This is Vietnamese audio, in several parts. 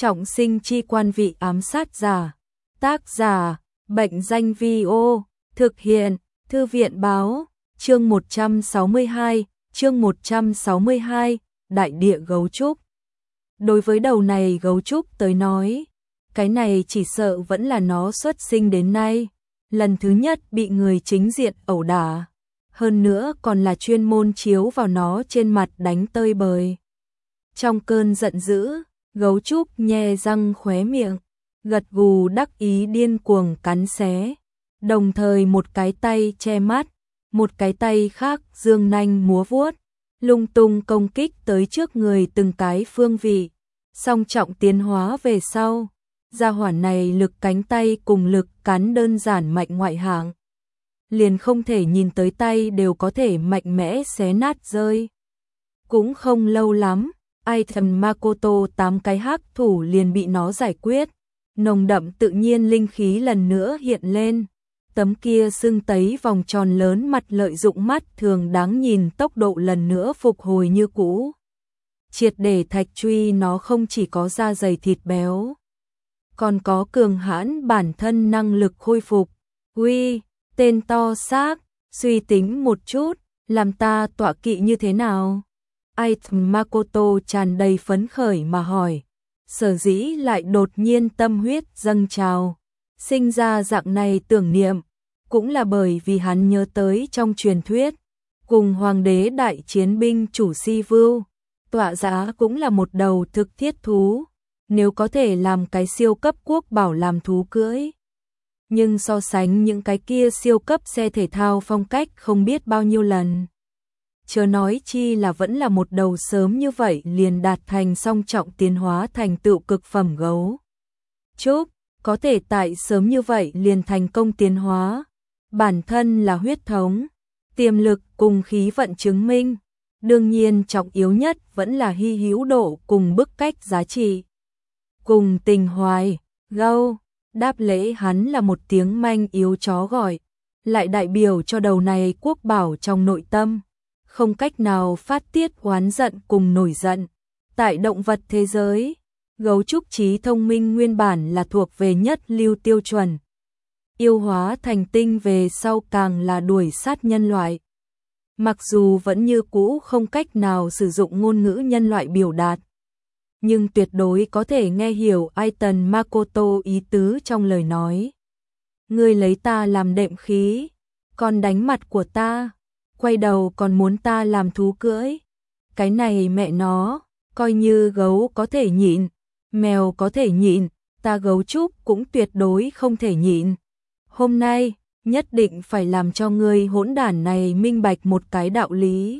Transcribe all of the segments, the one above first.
Trọng sinh chi quan vị ám sát giả. Tác giả, Bệnh danh Vi-ô, thực hiện, Thư viện báo, chương 162, Đại địa gấu trúc. Đối với đầu này gấu trúc tới nói, cái này chỉ sợ vẫn là nó xuất sinh đến nay, lần thứ nhất bị người chính diện ẩu đả. Hơn nữa còn là chuyên môn chiếu vào nó trên mặt đánh tơi bời. Trong cơn giận dữ, gấu trúc nhe răng khóe miệng, gật gù đắc ý điên cuồng cắn xé, đồng thời một cái tay che mắt, một cái tay khác dương nanh múa vuốt, lung tung công kích tới trước người từng cái phương vị. Song trọng tiến hóa về sau, gia hỏa này lực cánh tay cùng lực cắn đơn giản mạnh ngoại hạng, liền không thể nhìn tới tay đều có thể mạnh mẽ xé nát rơi. Cũng không lâu lắm, item Makoto 8 cái hắc thủ liền bị nó giải quyết, nồng đậm tự nhiên linh khí lần nữa hiện lên. Tấm kia sưng tấy vòng tròn lớn mặt lợi dụng mắt thường đáng nhìn tốc độ lần nữa phục hồi như cũ. Triệt để thạch truy nó không chỉ có da dày thịt béo, còn có cường hãn bản thân năng lực khôi phục. Uy, tên to xác, suy tính một chút, làm ta tọa kỵ như thế nào? Item Makoto tràn đầy phấn khởi mà hỏi, sở dĩ lại đột nhiên tâm huyết dâng trào, sinh ra dạng này tưởng niệm, cũng là bởi vì hắn nhớ tới trong truyền thuyết, cùng hoàng đế đại chiến binh chủ Si Vưu, tọa giá cũng là một đầu thực thiết thú, nếu có thể làm cái siêu cấp quốc bảo làm thú cưỡi. Nhưng so sánh những cái kia siêu cấp xe thể thao phong cách không biết bao nhiêu lần. Chớ nói chi là vẫn là một đầu sớm như vậy liền đạt thành song trọng tiến hóa thành tựu cực phẩm gấu trúc, có thể tại sớm như vậy liền thành công tiến hóa, bản thân là huyết thống, tiềm lực cùng khí vận chứng minh. Đương nhiên trọng yếu nhất vẫn là hy hữu độ cùng bức cách giá trị. Cùng tình hoài, gâu, đáp lễ hắn là một tiếng manh yếu chó gọi, lại đại biểu cho đầu này quốc bảo trong nội tâm, không cách nào phát tiết oán giận cùng nổi giận. Tại động vật thế giới, gấu trúc trí thông minh nguyên bản là thuộc về nhất lưu tiêu chuẩn. Yêu hóa thành tinh về sau càng là đuổi sát nhân loại. Mặc dù vẫn như cũ không cách nào sử dụng ngôn ngữ nhân loại biểu đạt, nhưng tuyệt đối có thể nghe hiểu Item Makoto ý tứ trong lời nói. Ngươi lấy ta làm đệm khí, còn đánh mặt của ta, quay đầu còn muốn ta làm thú cưỡi. Cái này mẹ nó, coi như gấu có thể nhịn, mèo có thể nhịn, ta gấu trúc cũng tuyệt đối không thể nhịn. Hôm nay, nhất định phải làm cho ngươi hỗn đản này minh bạch một cái đạo lý.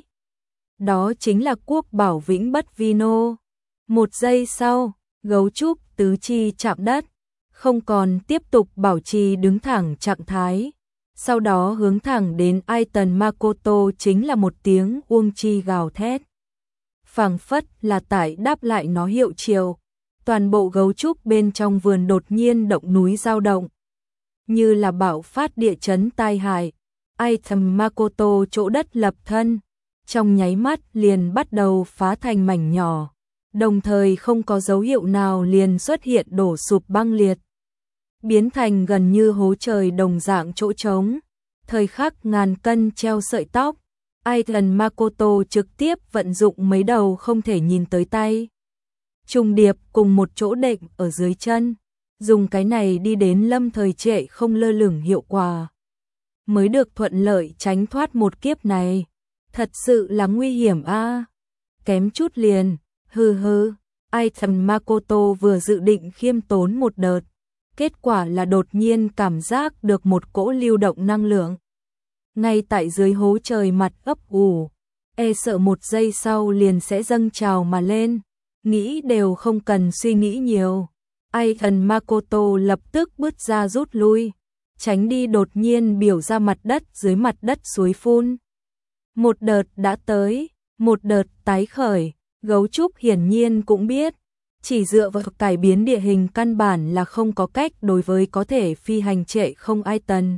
Đó chính là quốc bảo vĩnh bất vi nô. Một giây sau, gấu trúc tứ chi chạm đất, không còn tiếp tục bảo trì đứng thẳng trạng thái. Sau đó hướng thẳng đến Item Makoto chính là một tiếng uông chi gào thét. Phảng phất là tại đáp lại nó hiệu triệu. Toàn bộ gấu trúc bên trong vườn đột nhiên động núi dao động, như là bạo phát địa chấn tai hại. Item Makoto chỗ đất lập thân, trong nháy mắt liền bắt đầu phá thành mảnh nhỏ, đồng thời không có dấu hiệu nào liền xuất hiện đổ sụp băng liệt, biến thành gần như hố trời đồng dạng chỗ trống. Thời khắc ngàn cân treo sợi tóc, Item Makoto trực tiếp vận dụng mấy đầu không thể nhìn tới tay, trùng điệp cùng một chỗ đệm ở dưới chân, dùng cái này đi đến lâm thời trệ không lơ lửng hiệu quả, mới được thuận lợi tránh thoát một kiếp này. Thật sự là nguy hiểm a, kém chút liền, hừ hừ. Item Makoto vừa dự định khiêm tốn một đợt, kết quả là đột nhiên cảm giác được một cỗ lưu động năng lượng ngay tại dưới hố trời mặt ấp ủ, e sợ một giây sau liền sẽ dâng trào mà lên, nghĩ đều không cần suy nghĩ nhiều. Item Makoto lập tức bước ra rút lui, tránh đi đột nhiên biểu ra mặt đất dưới mặt đất suối phun. Một đợt đã tới, một đợt tái khởi, gấu trúc hiển nhiên cũng biết, chỉ dựa vào cải biến địa hình căn bản là không có cách đối với có thể phi hành trệ không Item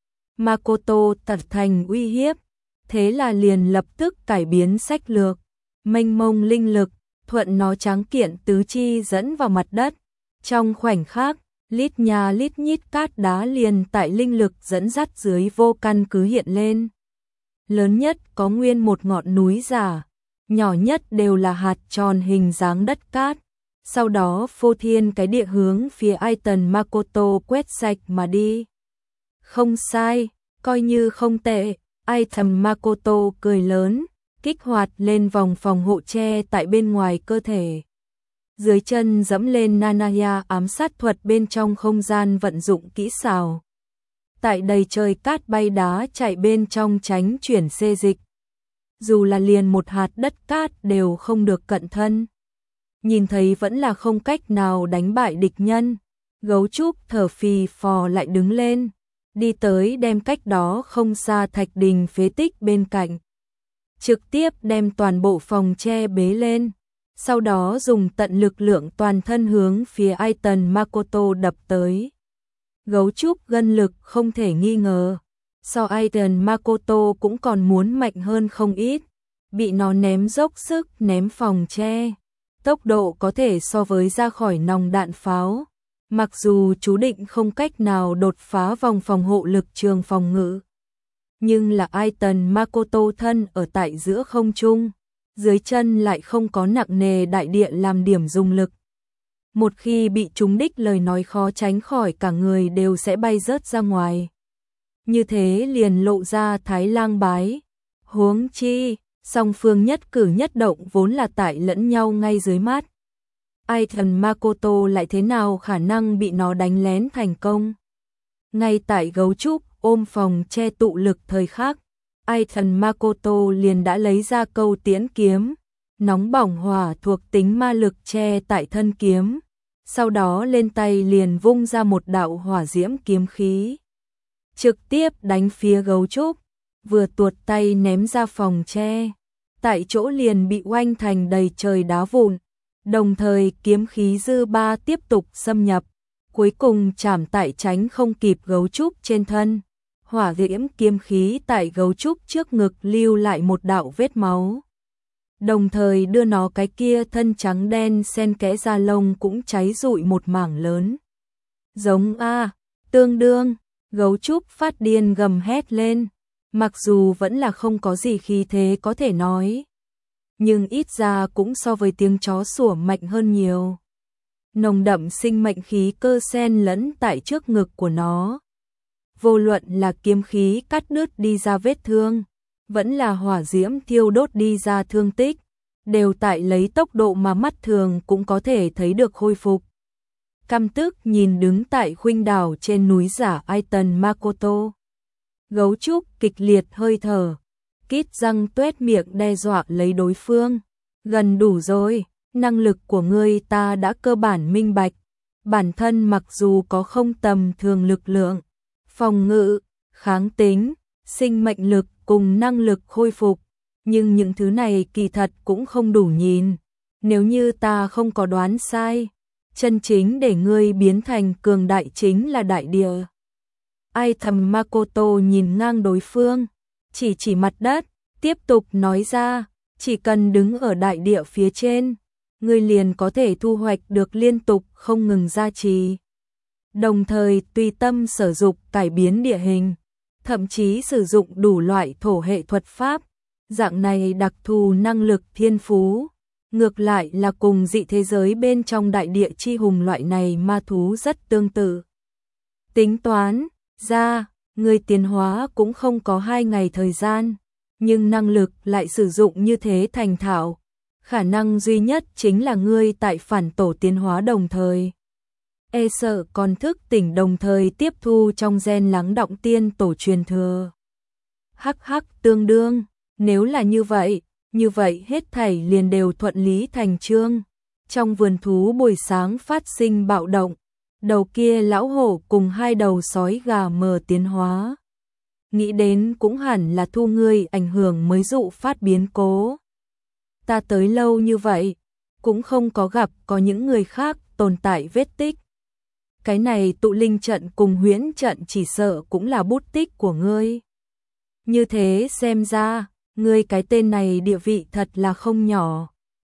Makoto tật thành uy hiếp, thế là liền lập tức cải biến sách lược, mênh mông linh lực, thuận nó tráng kiện tứ chi dẫn vào mặt đất. Trong khoảnh khắc, lít nha lít nhít cát đá liền tại linh lực dẫn dắt dưới vô căn cứ hiện lên. Lớn nhất có nguyên một ngọn núi giả, nhỏ nhất đều là hạt tròn hình dáng đất cát. Sau đó phô thiên cái địa hướng phía Aiton Makoto quét sạch mà đi. Không sai, coi như không tệ. Aiton Makoto cười lớn, kích hoạt lên vòng phòng hộ che tại bên ngoài cơ thể. Dưới chân dẫm lên Nanaya ám sát thuật bên trong không gian vận dụng kỹ xảo. Tại đầy trời cát bay đá chạy bên trong tránh chuyển xê dịch. Dù là liền một hạt đất cát đều không được cận thân. Nhìn thấy vẫn là không cách nào đánh bại địch nhân. Gấu trúc thở phì phò lại đứng lên. Đi tới đem cách đó không xa thạch đình phế tích bên cạnh. Trực tiếp đem toàn bộ phòng che bế lên. Sau đó dùng tận lực lượng toàn thân hướng phía Aiton Makoto đập tới. Gấu trúc gân lực không thể nghi ngờ. So Aiton Makoto cũng còn muốn mạnh hơn không ít. Bị nó ném dốc sức ném phòng che. Tốc độ có thể so với ra khỏi nòng đạn pháo. Mặc dù chú định không cách nào đột phá vòng phòng hộ lực trường phòng ngự. Nhưng là Aiton Makoto thân ở tại giữa không trung. Dưới chân lại không có nặng nề đại địa làm điểm dùng lực. Một khi bị trúng đích lời nói khó tránh khỏi cả người đều sẽ bay rớt ra ngoài. Như thế liền lộ ra thái lang bái. Huống chi, song phương nhất cử nhất động vốn là tại lẫn nhau ngay dưới mắt. Aiton Makoto lại thế nào khả năng bị nó đánh lén thành công. Ngay tại gấu trúc ôm phòng che tụ lực thời khắc, Aiton Makoto liền đã lấy ra câu tiễn kiếm, nóng bỏng hỏa thuộc tính ma lực che tại thân kiếm, sau đó lên tay liền vung ra một đạo hỏa diễm kiếm khí. Trực tiếp đánh phía gấu trúc, vừa tuột tay ném ra phòng che, tại chỗ liền bị oanh thành đầy trời đá vụn, đồng thời kiếm khí dư ba tiếp tục xâm nhập, cuối cùng chạm tại tránh không kịp gấu trúc trên thân. Hỏa diễm kiếm khí tại gấu trúc trước ngực lưu lại một đạo vết máu. Đồng thời đưa nó cái kia thân trắng đen xen kẽ da lông cũng cháy rụi một mảng lớn. Giống a, tương đương, gấu trúc phát điên gầm hét lên. Mặc dù vẫn là không có gì khí thế có thể nói. Nhưng ít ra cũng so với tiếng chó sủa mạnh hơn nhiều. Nồng đậm sinh mệnh khí cơ xen lẫn tại trước ngực của nó. Vô luận là kiếm khí cắt đứt đi ra vết thương, vẫn là hỏa diễm thiêu đốt đi ra thương tích, đều tại lấy tốc độ mà mắt thường cũng có thể thấy được khôi phục. Căm tức nhìn đứng tại khuynh đảo trên núi giả Aiton Makoto. Gấu trúc kịch liệt hơi thở, kít răng tuét miệng đe dọa lấy đối phương. Gần đủ rồi, năng lực của ngươi ta đã cơ bản minh bạch. Bản thân mặc dù có không tầm thường lực lượng, phòng ngự, kháng tính, sinh mệnh lực cùng năng lực khôi phục, nhưng những thứ này kỳ thật cũng không đủ nhìn. Nếu như ta không có đoán sai, chân chính để ngươi biến thành cường đại chính là đại địa. Aiton Makoto nhìn ngang đối phương, chỉ mặt đất, tiếp tục nói ra, chỉ cần đứng ở đại địa phía trên, ngươi liền có thể thu hoạch được liên tục không ngừng gia trì. Đồng thời tùy tâm sử dụng cải biến địa hình, thậm chí sử dụng đủ loại thổ hệ thuật pháp, dạng này đặc thù năng lực thiên phú. Ngược lại là cùng dị thế giới bên trong đại địa chi hùng loại này ma thú rất tương tự. Tính toán ra, người tiến hóa cũng không có 2 ngày thời gian, nhưng năng lực lại sử dụng như thế thành thạo. Khả năng duy nhất chính là ngươi tại phản tổ tiến hóa đồng thời. E sợ còn thức tỉnh đồng thời tiếp thu trong gen lắng đọng tiên tổ truyền thừa. Hắc tương đương, nếu là như vậy hết thảy liền đều thuận lý thành chương. Trong vườn thú buổi sáng phát sinh bạo động, đầu kia lão hổ cùng 2 đầu sói gà mờ tiến hóa. Nghĩ đến cũng hẳn là thu ngươi ảnh hưởng mới dụ phát biến cố. Ta tới lâu như vậy, cũng không có gặp có những người khác tồn tại vết tích. Cái này tụ linh trận cùng huyễn trận chỉ sợ cũng là bút tích của ngươi. Như thế xem ra, ngươi cái tên này địa vị thật là không nhỏ.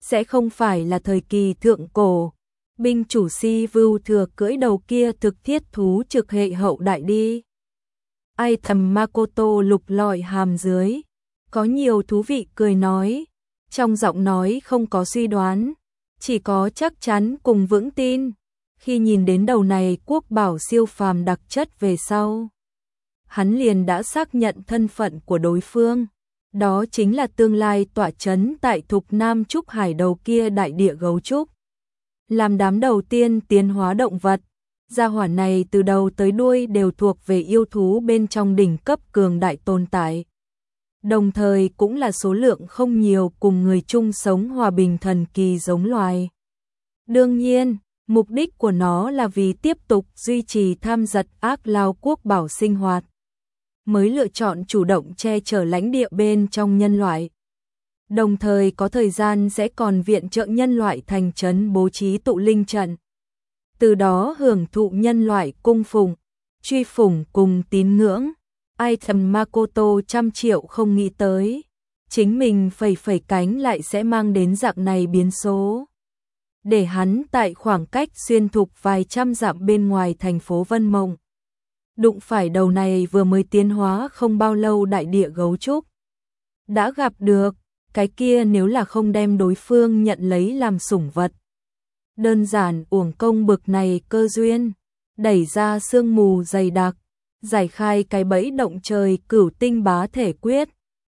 sẽ không phải là thời kỳ thượng cổ. Binh chủ Si Vưu Thừa cưỡi đầu kia thực thiết thú trực hệ hậu đại đi. Ai thầm Makoto lục lọi hàm dưới. Có nhiều thú vị cười nói. Trong giọng nói không có suy đoán, chỉ có chắc chắn cùng vững tin. Khi nhìn đến đầu này quốc bảo siêu phàm đặc chất về sau, hắn liền đã xác nhận thân phận của đối phương. Đó chính là tương lai tọa chấn tại Thục Nam Trúc Hải đầu kia đại địa gấu trúc. Làm đám đầu tiên tiến hóa động vật, gia hỏa này từ đầu tới đuôi đều thuộc về yêu thú bên trong đỉnh cấp cường đại tồn tại. Đồng thời cũng là số lượng không nhiều cùng người chung sống hòa bình thần kỳ giống loài. Đương nhiên, mục đích của nó là vì tiếp tục duy trì tham giật ác lao quốc bảo sinh hoạt, mới lựa chọn chủ động che chở lãnh địa bên trong nhân loại. Đồng thời có thời gian sẽ còn viện trợ nhân loại thành trấn bố trí tụ linh trận. Từ đó hưởng thụ nhân loại cung phụng, truy phủng cùng tín ngưỡng. Ai thầm Makoto trăm triệu không nghĩ tới. Chính mình phẩy cánh lại sẽ mang đến dạng này biến số. Để hắn tại khoảng cách xuyên thục vài trăm dặm bên ngoài thành phố Vân Mộng. Đụng phải đầu này vừa mới tiến hóa không bao lâu đại địa gấu trúc. Đã gặp được, cái kia nếu là không đem đối phương nhận lấy làm sủng vật. Đơn giản uổng công bực này cơ duyên, đẩy ra sương mù dày đặc, giải khai cái bẫy động trời cửu tinh bá thể quyết.